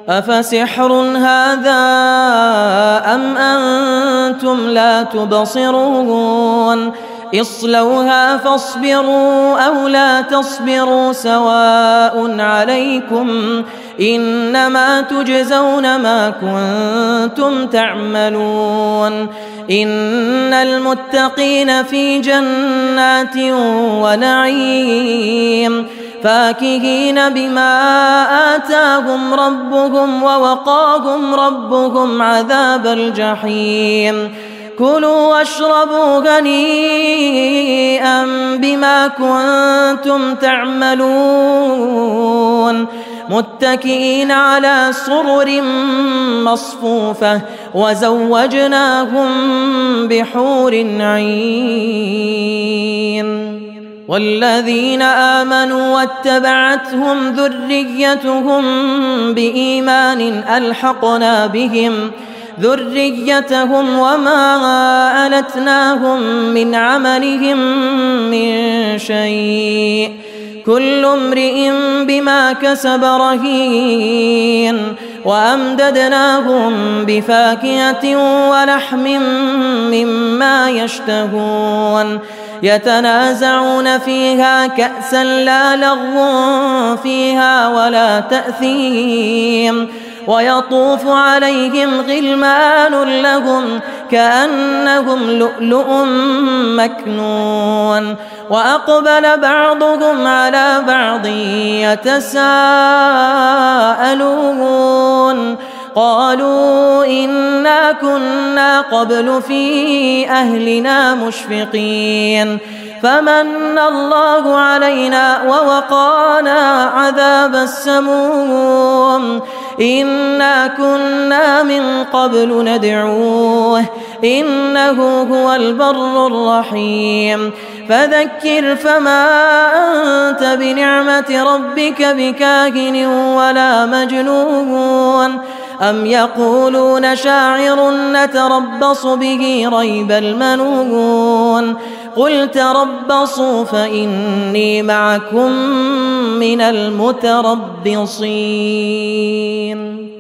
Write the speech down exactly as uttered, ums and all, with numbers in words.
أفسحر هذا أم أنتم لا تبصرون اصلوها فاصبروا أو لا تصبروا سواء عليكم إنما تجزون ما كنتم تعملون إن المتقين في جنات ونعيم فاكهين بما آتاهم ربهم ووقاهم ربهم عذاب الجحيم كلوا واشربوا هنيئا بما كنتم تعملون متكئين على سرر مصفوفة وزوجناهم بحور عين والذين آمنوا واتبعتهم ذريتهم بإيمان ألحقنا بهم ذريتهم وما ألتناهم من عملهم من شيء كل امرئ بما كسب رهين وأمددناهم بفاكهة ولحم مما يشتهون يتنازعون فيها كأسا لا لغو فيها ولا تأثيم ويطوف عليهم غلمان لهم كأنهم لؤلؤ مكنون وأقبل بعضهم على بعض يتساءلون قالوا إنا كنا قبل في أهلنا مشفقين فمن الله علينا ووقانا عذاب السموم إنا كنا من قبل ندعوه إنه هو البر الرحيم فذكر فما أنت بنعمة ربك بكاهن ولا مجنون أم يقولون شاعر نتربص به ريب المنون قل تربصوا فإني معكم من المتربصين